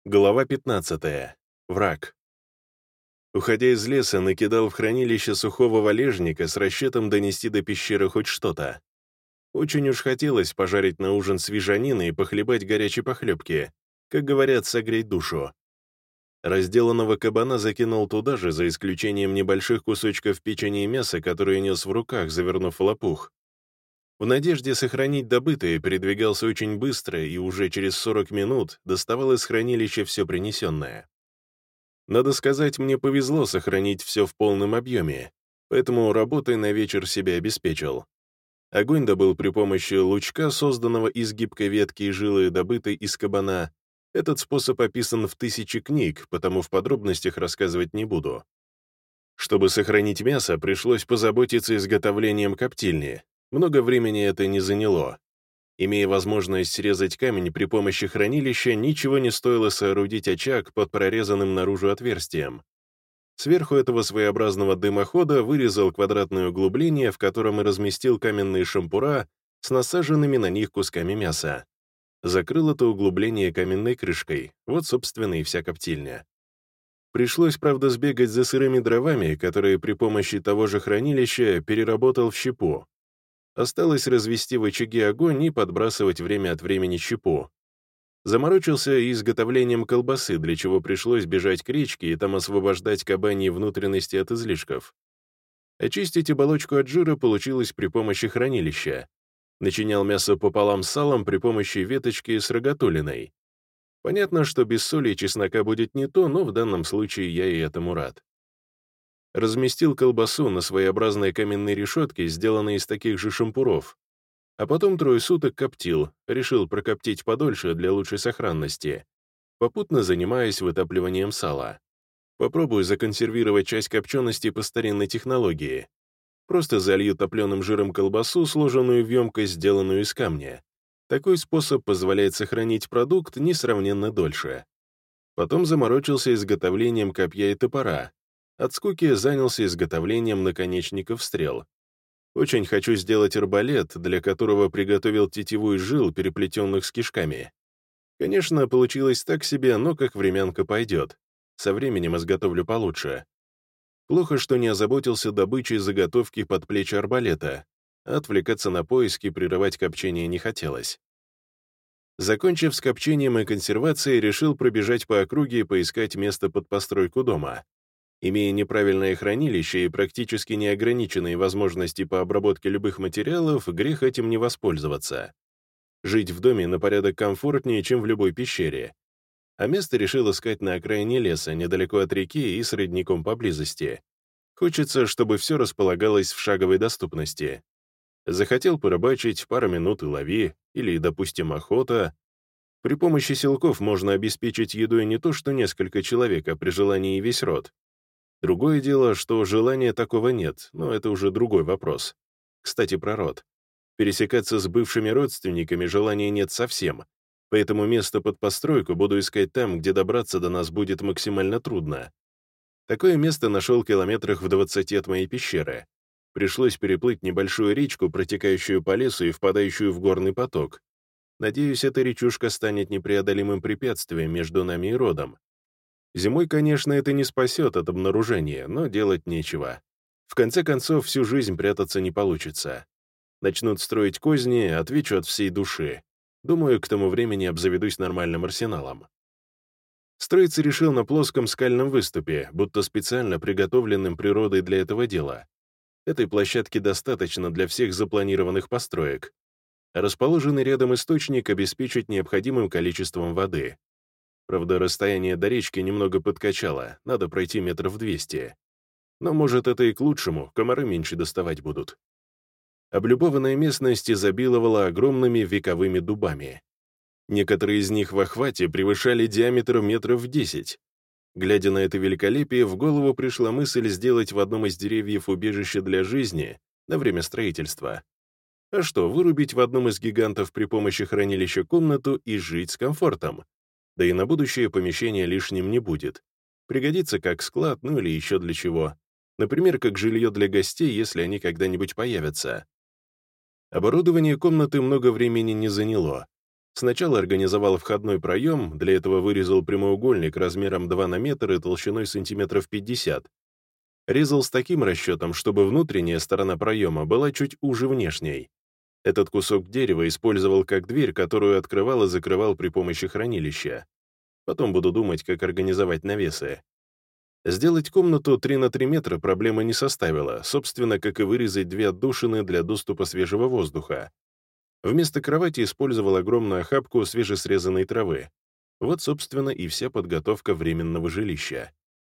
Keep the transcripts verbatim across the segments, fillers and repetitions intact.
Глава пятнадцатая. Враг. Уходя из леса, накидал в хранилище сухого валежника с расчетом донести до пещеры хоть что-то. Очень уж хотелось пожарить на ужин свежанины и похлебать горячей похлебки, как говорят, согреть душу. Разделанного кабана закинул туда же, за исключением небольших кусочков печени и мяса, которые нес в руках, завернув в лопух. В надежде сохранить добытое, передвигался очень быстро и уже через сорок минут доставал из хранилища все принесенное. Надо сказать, мне повезло сохранить все в полном объеме, поэтому работой на вечер себя обеспечил. Огонь добыл при помощи лучка, созданного из гибкой ветки и жилы, добытой из кабана. Этот способ описан в тысяче книг, потому в подробностях рассказывать не буду. Чтобы сохранить мясо, пришлось позаботиться изготовлением коптильни. Много времени это не заняло. Имея возможность срезать камень при помощи хранилища, ничего не стоило соорудить очаг под прорезанным наружу отверстием. Сверху этого своеобразного дымохода вырезал квадратное углубление, в котором и разместил каменные шампура с насаженными на них кусками мяса. Закрыл это углубление каменной крышкой, вот, собственно, и вся коптильня. Пришлось, правда, сбегать за сырыми дровами, которые при помощи того же хранилища переработал в щепу. Осталось развести в очаге огонь и подбрасывать время от времени щепу. Заморочился и изготовлением колбасы, для чего пришлось бежать к речке и там освобождать кабаньи внутренности от излишков. Очистить оболочку от жира получилось при помощи хранилища. Начинял мясо пополам с салом при помощи веточки с рогатулиной. Понятно, что без соли и чеснока будет не то, но в данном случае я и этому рад. Разместил колбасу на своеобразной каменной решетке, сделанной из таких же шампуров. А потом трое суток коптил, решил прокоптить подольше для лучшей сохранности, попутно занимаясь вытапливанием сала. Попробую законсервировать часть копчености по старинной технологии. Просто залью топленым жиром колбасу, сложенную в емкость, сделанную из камня. Такой способ позволяет сохранить продукт несравненно дольше. Потом заморочился изготовлением копья и топора. От скуки занялся изготовлением наконечников стрел. Очень хочу сделать арбалет, для которого приготовил тетиву из жил, переплетенных с кишками. Конечно, получилось так себе, но как времянка пойдет. Со временем изготовлю получше. Плохо, что не озаботился добычей заготовки под плечи арбалета. Отвлекаться на поиски, прерывать копчение не хотелось. Закончив с копчением и консервацией, решил пробежать по округе и поискать место под постройку дома. Имея неправильное хранилище и практически неограниченные возможности по обработке любых материалов, грех этим не воспользоваться. Жить в доме на порядок комфортнее, чем в любой пещере. А место решил искать на окраине леса, недалеко от реки и с родником поблизости. Хочется, чтобы все располагалось в шаговой доступности. Захотел порыбачить, пару минут и лови, или, допустим, охота. При помощи силков можно обеспечить едой не то что несколько человек, а при желании и весь род. Другое дело, что желания такого нет, но это уже другой вопрос. Кстати, про род. Пересекаться с бывшими родственниками желания нет совсем, поэтому место под постройку буду искать там, где добраться до нас будет максимально трудно. Такое место нашел километрах в двадцати от моей пещеры. Пришлось переплыть небольшую речку, протекающую по лесу и впадающую в горный поток. Надеюсь, эта речушка станет непреодолимым препятствием между нами и родом. Зимой, конечно, это не спасет от обнаружения, но делать нечего. В конце концов, всю жизнь прятаться не получится. Начнут строить козни, отвечу от всей души. Думаю, к тому времени обзаведусь нормальным арсеналом. Строиться решил на плоском скальном выступе, будто специально приготовленным природой для этого дела. Этой площадки достаточно для всех запланированных построек. Расположенный рядом источник обеспечит необходимым количеством воды. Правда, расстояние до речки немного подкачало, надо пройти метров двести. Но, может, это и к лучшему, комары меньше доставать будут. Облюбованная местность изобиловала огромными вековыми дубами. Некоторые из них в охвате превышали диаметр метров десять. Глядя на это великолепие, в голову пришла мысль сделать в одном из деревьев убежище для жизни на время строительства. А что, вырубить в одном из гигантов при помощи хранилища комнату и жить с комфортом? Да и на будущее помещение лишним не будет. Пригодится как склад, ну или еще для чего. Например, как жилье для гостей, если они когда-нибудь появятся. Оборудование комнаты много времени не заняло. Сначала организовал входной проем, для этого вырезал прямоугольник размером два на метр и толщиной сантиметров пятьдесят. Резал с таким расчетом, чтобы внутренняя сторона проема была чуть уже внешней. Этот кусок дерева использовал как дверь, которую открывал и закрывал при помощи хранилища. Потом буду думать, как организовать навесы. Сделать комнату три на три метра проблемы не составило, собственно, как и вырезать две отдушины для доступа свежего воздуха. Вместо кровати использовал огромную охапку свежесрезанной травы. Вот, собственно, и вся подготовка временного жилища.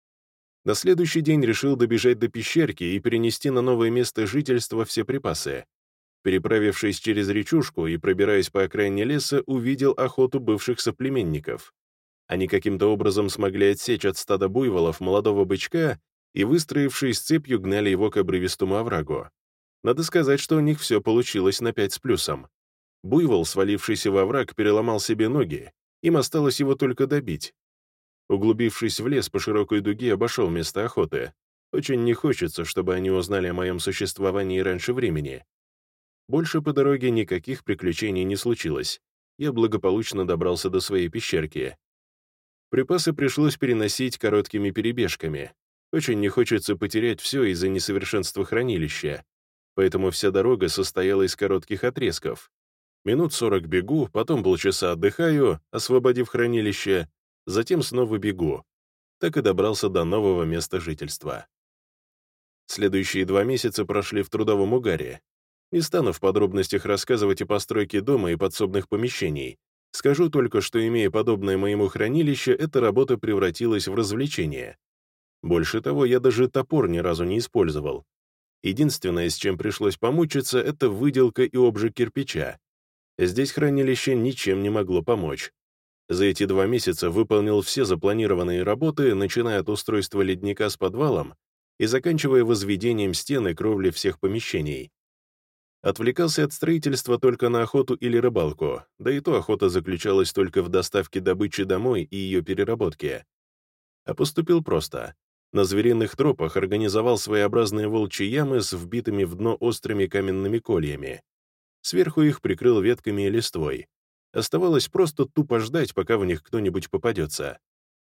На следующий день решил добежать до пещерки и перенести на новое место жительства все припасы. Переправившись через речушку и пробираясь по окраине леса, увидел охоту бывших соплеменников. Они каким-то образом смогли отсечь от стада буйволов молодого бычка и, выстроившись цепью, гнали его к обрывистому оврагу. Надо сказать, что у них все получилось на пять с плюсом. Буйвол, свалившийся во овраг, переломал себе ноги, им осталось его только добить. Углубившись в лес по широкой дуге, обошел место охоты. Очень не хочется, чтобы они узнали о моем существовании раньше времени. Больше по дороге никаких приключений не случилось. Я благополучно добрался до своей пещерки. Припасы пришлось переносить короткими перебежками. Очень не хочется потерять все из-за несовершенства хранилища. Поэтому вся дорога состояла из коротких отрезков. Минут сорок бегу, потом полчаса отдыхаю, освободив хранилище, затем снова бегу. Так и добрался до нового места жительства. Следующие два месяца прошли в трудовом угаре. Не стану в подробностях рассказывать о постройке дома и подсобных помещений. Скажу только, что, имея подобное моему хранилище, эта работа превратилась в развлечение. Больше того, я даже топор ни разу не использовал. Единственное, с чем пришлось помучиться, это выделка и обжиг кирпича. Здесь хранилище ничем не могло помочь. За эти два месяца выполнил все запланированные работы, начиная от устройства ледника с подвалом и заканчивая возведением стен и кровли всех помещений. Отвлекался от строительства только на охоту или рыбалку, да и то охота заключалась только в доставке добычи домой и ее переработке. А поступил просто. На звериных тропах организовал своеобразные волчьи ямы с вбитыми в дно острыми каменными кольями. Сверху их прикрыл ветками и листвой. Оставалось просто тупо ждать, пока в них кто-нибудь попадется.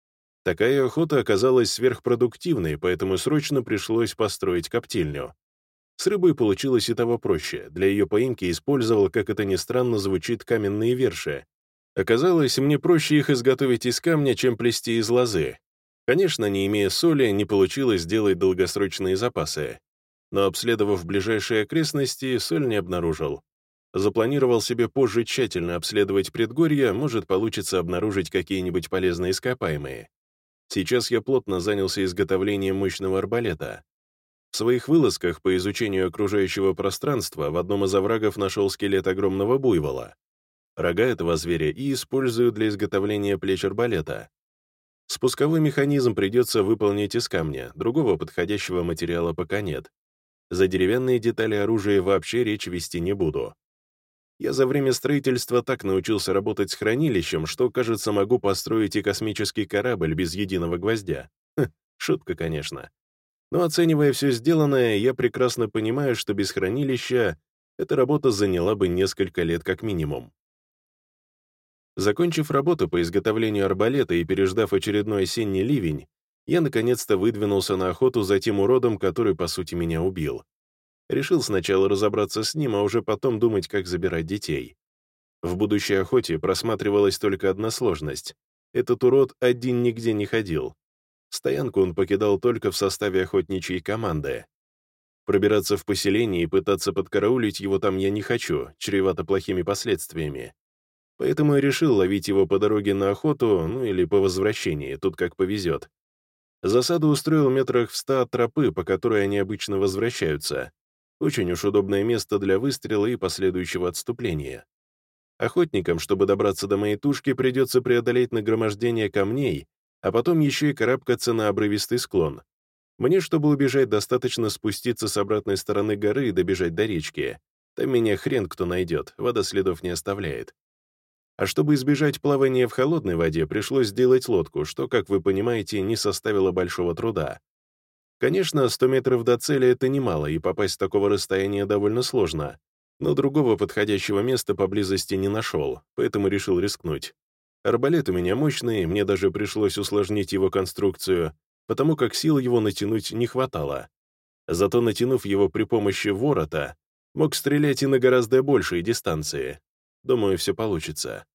Такая охота оказалась сверхпродуктивной, поэтому срочно пришлось построить коптильню. С рыбой получилось и того проще. Для ее поимки использовал, как это ни странно звучит, каменные верши. Оказалось, мне проще их изготовить из камня, чем плести из лозы. Конечно, не имея соли, не получилось сделать долгосрочные запасы. Но, обследовав ближайшие окрестности, соль не обнаружил. Запланировал себе позже тщательно обследовать предгорья, может, получится обнаружить какие-нибудь полезные ископаемые. Сейчас я плотно занялся изготовлением мощного арбалета. В своих вылазках по изучению окружающего пространства в одном из оврагов нашел скелет огромного буйвола. Рога этого зверя и использую для изготовления плеч арбалета. Спусковой механизм придется выполнить из камня, другого подходящего материала пока нет. За деревянные детали оружия вообще речь вести не буду. Я за время строительства так научился работать с хранилищем, что, кажется, могу построить и космический корабль без единого гвоздя. Хм, шутка, конечно. Но, оценивая все сделанное, я прекрасно понимаю, что без хранилища эта работа заняла бы несколько лет как минимум. Закончив работу по изготовлению арбалета и переждав очередной осенний ливень, я наконец-то выдвинулся на охоту за тем уродом, который, по сути, меня убил. Решил сначала разобраться с ним, а уже потом думать, как забирать детей. В будущей охоте просматривалась только одна сложность. Этот урод один нигде не ходил. Стоянку он покидал только в составе охотничьей команды. Пробираться в поселение и пытаться подкараулить его там я не хочу, чревато плохими последствиями. Поэтому я решил ловить его по дороге на охоту, ну или по возвращении, тут как повезет. Засаду устроил метрах в ста от тропы, по которой они обычно возвращаются. Очень уж удобное место для выстрела и последующего отступления. Охотникам, чтобы добраться до моей тушки, придется преодолеть нагромождение камней, а потом еще и карабкаться на обрывистый склон. Мне, чтобы убежать, достаточно спуститься с обратной стороны горы и добежать до речки. Там меня хрен кто найдет, вода следов не оставляет. А чтобы избежать плавания в холодной воде, пришлось сделать лодку, что, как вы понимаете, не составило большого труда. Конечно, сто метров до цели — это немало, и попасть с такого расстояния довольно сложно. Но другого подходящего места поблизости не нашел, поэтому решил рискнуть. Арбалет у меня мощный, мне даже пришлось усложнить его конструкцию, потому как сил его натянуть не хватало. Зато, натянув его при помощи ворота, мог стрелять и на гораздо большие дистанции. Думаю, все получится.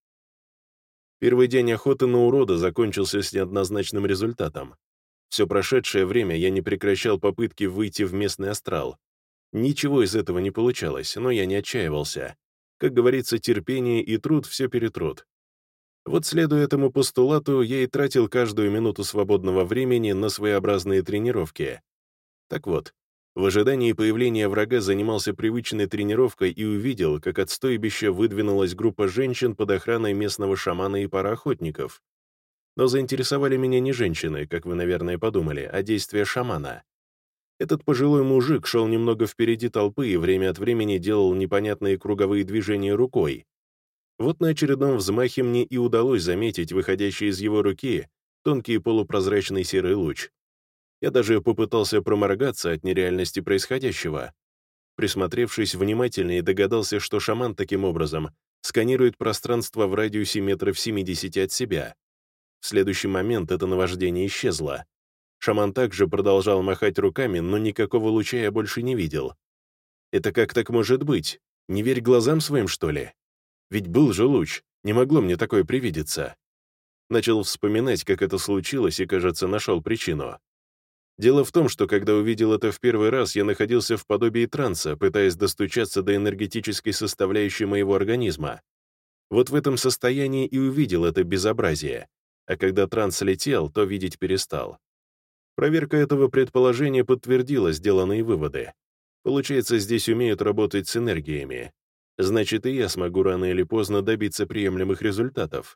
Первый день охоты на урода закончился с неоднозначным результатом. Все прошедшее время я не прекращал попытки выйти в местный астрал. Ничего из этого не получалось, но я не отчаивался. Как говорится, терпение и труд все перетрут. Вот следуя этому постулату, я и тратил каждую минуту свободного времени на своеобразные тренировки. Так вот, в ожидании появления врага занимался привычной тренировкой и увидел, как от стойбища выдвинулась группа женщин под охраной местного шамана и пара охотников. Но заинтересовали меня не женщины, как вы, наверное, подумали, а действия шамана. Этот пожилой мужик шел немного впереди толпы и время от времени делал непонятные круговые движения рукой. Вот на очередном взмахе мне и удалось заметить выходящий из его руки тонкий полупрозрачный серый луч. Я даже попытался проморгаться от нереальности происходящего. Присмотревшись внимательнее, догадался, что шаман таким образом сканирует пространство в радиусе метров семидесяти от себя. В следующий момент это наваждение исчезло. Шаман также продолжал махать руками, но никакого луча я больше не видел. Это как так может быть? Не верь глазам своим, что ли? Ведь был же луч, не могло мне такое привидеться. Начал вспоминать, как это случилось, и, кажется, нашел причину. Дело в том, что когда увидел это в первый раз, я находился в подобии транса, пытаясь достучаться до энергетической составляющей моего организма. Вот в этом состоянии и увидел это безобразие, а когда транс летел, то видеть перестал. Проверка этого предположения подтвердила сделанные выводы. Получается, здесь умеют работать с энергиями. Значит, и я смогу рано или поздно добиться приемлемых результатов.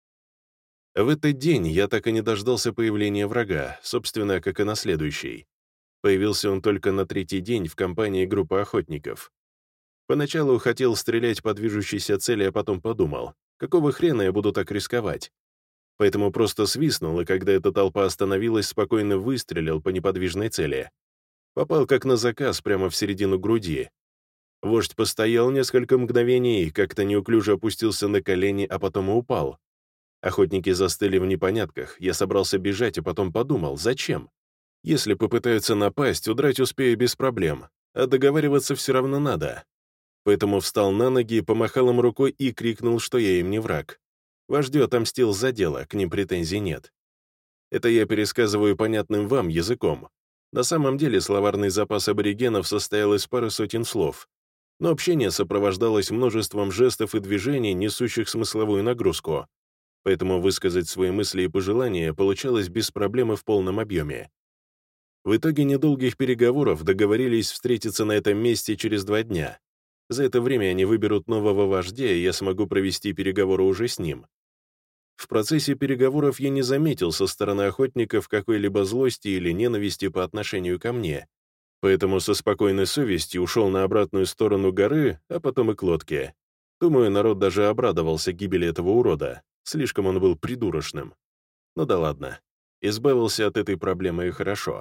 В этот день я так и не дождался появления врага, собственно, как и на следующий. Появился он только на третий день в компании группы охотников. Поначалу хотел стрелять по движущейся цели, а потом подумал, какого хрена я буду так рисковать? Поэтому просто свистнул, и когда эта толпа остановилась, спокойно выстрелил по неподвижной цели. Попал как на заказ прямо в середину груди. Вождь постоял несколько мгновений, как-то неуклюже опустился на колени, а потом и упал. Охотники застыли в непонятках, я собрался бежать, а потом подумал, зачем? Если попытаются напасть, удрать успею без проблем, а договариваться все равно надо. Поэтому встал на ноги, помахал им рукой и крикнул, что я им не враг. Вождю отомстил за дело, к ним претензий нет. Это я пересказываю понятным вам языком. На самом деле словарный запас аборигенов состоял из пары сотен слов, но общение сопровождалось множеством жестов и движений, несущих смысловую нагрузку. Поэтому высказать свои мысли и пожелания получалось без проблем и в полном объеме. В итоге недолгих переговоров договорились встретиться на этом месте через два дня. За это время они выберут нового вождя, и я смогу провести переговоры уже с ним. В процессе переговоров я не заметил со стороны охотников какой-либо злости или ненависти по отношению ко мне, поэтому со спокойной совестью ушел на обратную сторону горы, а потом и к лодке. Думаю, народ даже обрадовался гибели этого урода, слишком он был придурочным. Ну да ладно, избавился от этой проблемы и хорошо.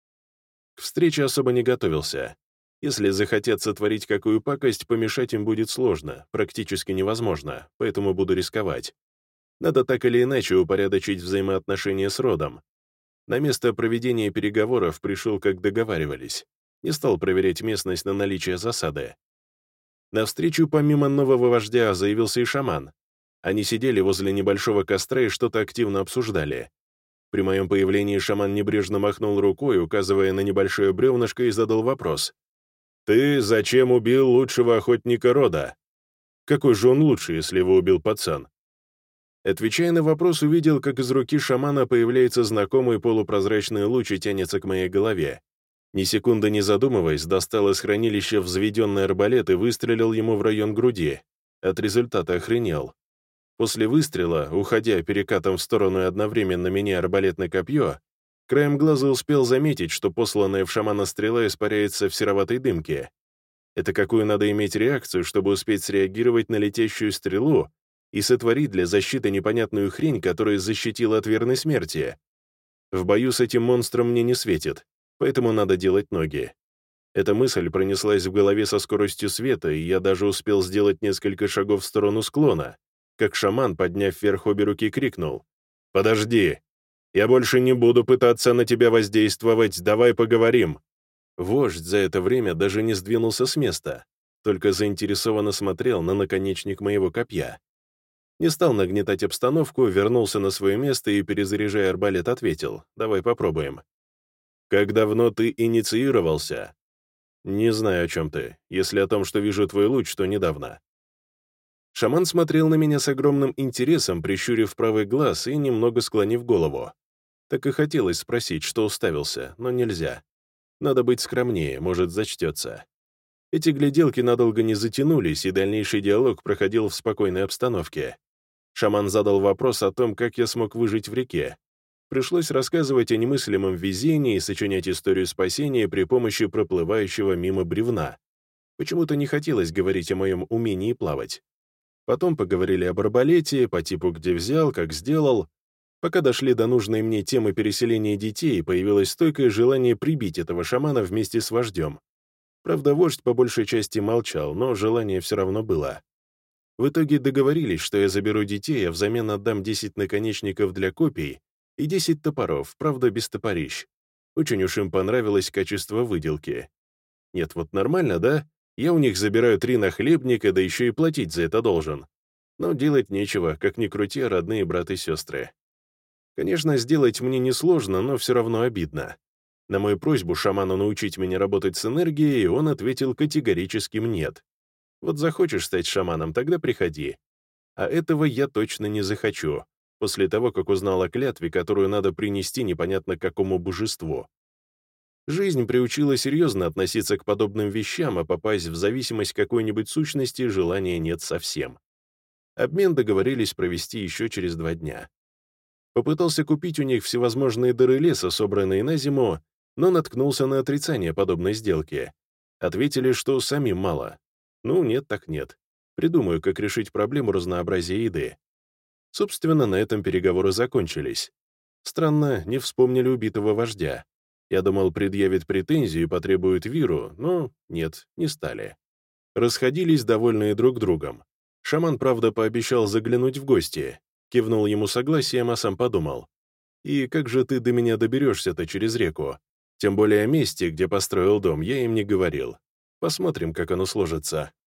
К встрече особо не готовился. Если захотят сотворить какую пакость, помешать им будет сложно, практически невозможно, поэтому буду рисковать. Надо так или иначе упорядочить взаимоотношения с родом. На место проведения переговоров пришел, как договаривались. Не стал проверять местность на наличие засады. На встречу помимо нового вождя заявился и шаман. Они сидели возле небольшого костра и что-то активно обсуждали. При моем появлении шаман небрежно махнул рукой, указывая на небольшое бревнышко, и задал вопрос. «Ты зачем убил лучшего охотника рода? Какой же он лучший, если его убил пацан?» Отвечая на вопрос, увидел, как из руки шамана появляется знакомый полупрозрачный луч и тянется к моей голове. Ни секунды не задумываясь, достал из хранилища взведенный арбалет и выстрелил ему в район груди. От результата охренел. После выстрела, уходя перекатом в сторону и одновременно меняя арбалетное копье, краем глаза успел заметить, что посланная в шамана стрела испаряется в сероватой дымке. Это какую надо иметь реакцию, чтобы успеть среагировать на летящую стрелу и сотворить для защиты непонятную хрень, которая защитила от верной смерти. В бою с этим монстром мне не светит, поэтому надо делать ноги. Эта мысль пронеслась в голове со скоростью света, и я даже успел сделать несколько шагов в сторону склона, как шаман, подняв вверх обе руки, крикнул: «Подожди! Я больше не буду пытаться на тебя воздействовать, давай поговорим!» Вождь за это время даже не сдвинулся с места, только заинтересованно смотрел на наконечник моего копья. Не стал нагнетать обстановку, вернулся на свое место и, перезаряжая арбалет, ответил: «Давай попробуем». «Как давно ты инициировался?» «Не знаю, о чем ты. Если о том, что вижу твой луч, то недавно». Шаман смотрел на меня с огромным интересом, прищурив правый глаз и немного склонив голову. Так и хотелось спросить, что уставился, но нельзя. Надо быть скромнее, может, зачтется. Эти гляделки надолго не затянулись, и дальнейший диалог проходил в спокойной обстановке. Шаман задал вопрос о том, как я смог выжить в реке. Пришлось рассказывать о немыслимом везении и сочинять историю спасения при помощи проплывающего мимо бревна. Почему-то не хотелось говорить о моем умении плавать. Потом поговорили об арбалете, по типу где взял, как сделал. Пока дошли до нужной мне темы переселения детей, появилось стойкое желание прибить этого шамана вместе с вождем. Правда, вождь по большей части молчал, но желание все равно было. В итоге договорились, что я заберу детей, а взамен отдам десять наконечников для копий и десять топоров, правда, без топорищ. Очень уж им понравилось качество выделки. Нет, вот нормально, да? Я у них забираю три нахлебника, да еще и платить за это должен. Но делать нечего, как ни крути, родные брат и сестры. Конечно, сделать мне несложно, но все равно обидно. На мою просьбу шаману научить меня работать с энергией он ответил категорическим «нет». Вот захочешь стать шаманом, тогда приходи. А этого я точно не захочу, после того, как узнал о клятве, которую надо принести непонятно какому божеству. Жизнь приучила серьезно относиться к подобным вещам, а попасть в зависимость какой-нибудь сущности желания нет совсем. Обмен договорились провести еще через два дня. Попытался купить у них всевозможные дары леса, собранные на зиму, но наткнулся на отрицание подобной сделки. Ответили, что самим мало. Ну, нет так нет. Придумаю, как решить проблему разнообразия еды. Собственно, на этом переговоры закончились. Странно, не вспомнили убитого вождя. Я думал, предъявит претензию и потребует виру, но нет, не стали. Расходились, довольные друг другом. Шаман, правда, пообещал заглянуть в гости. Кивнул ему согласием, а сам подумал: «И как же ты до меня доберешься-то через реку? Тем более о месте, где построил дом, я им не говорил. Посмотрим, как оно сложится».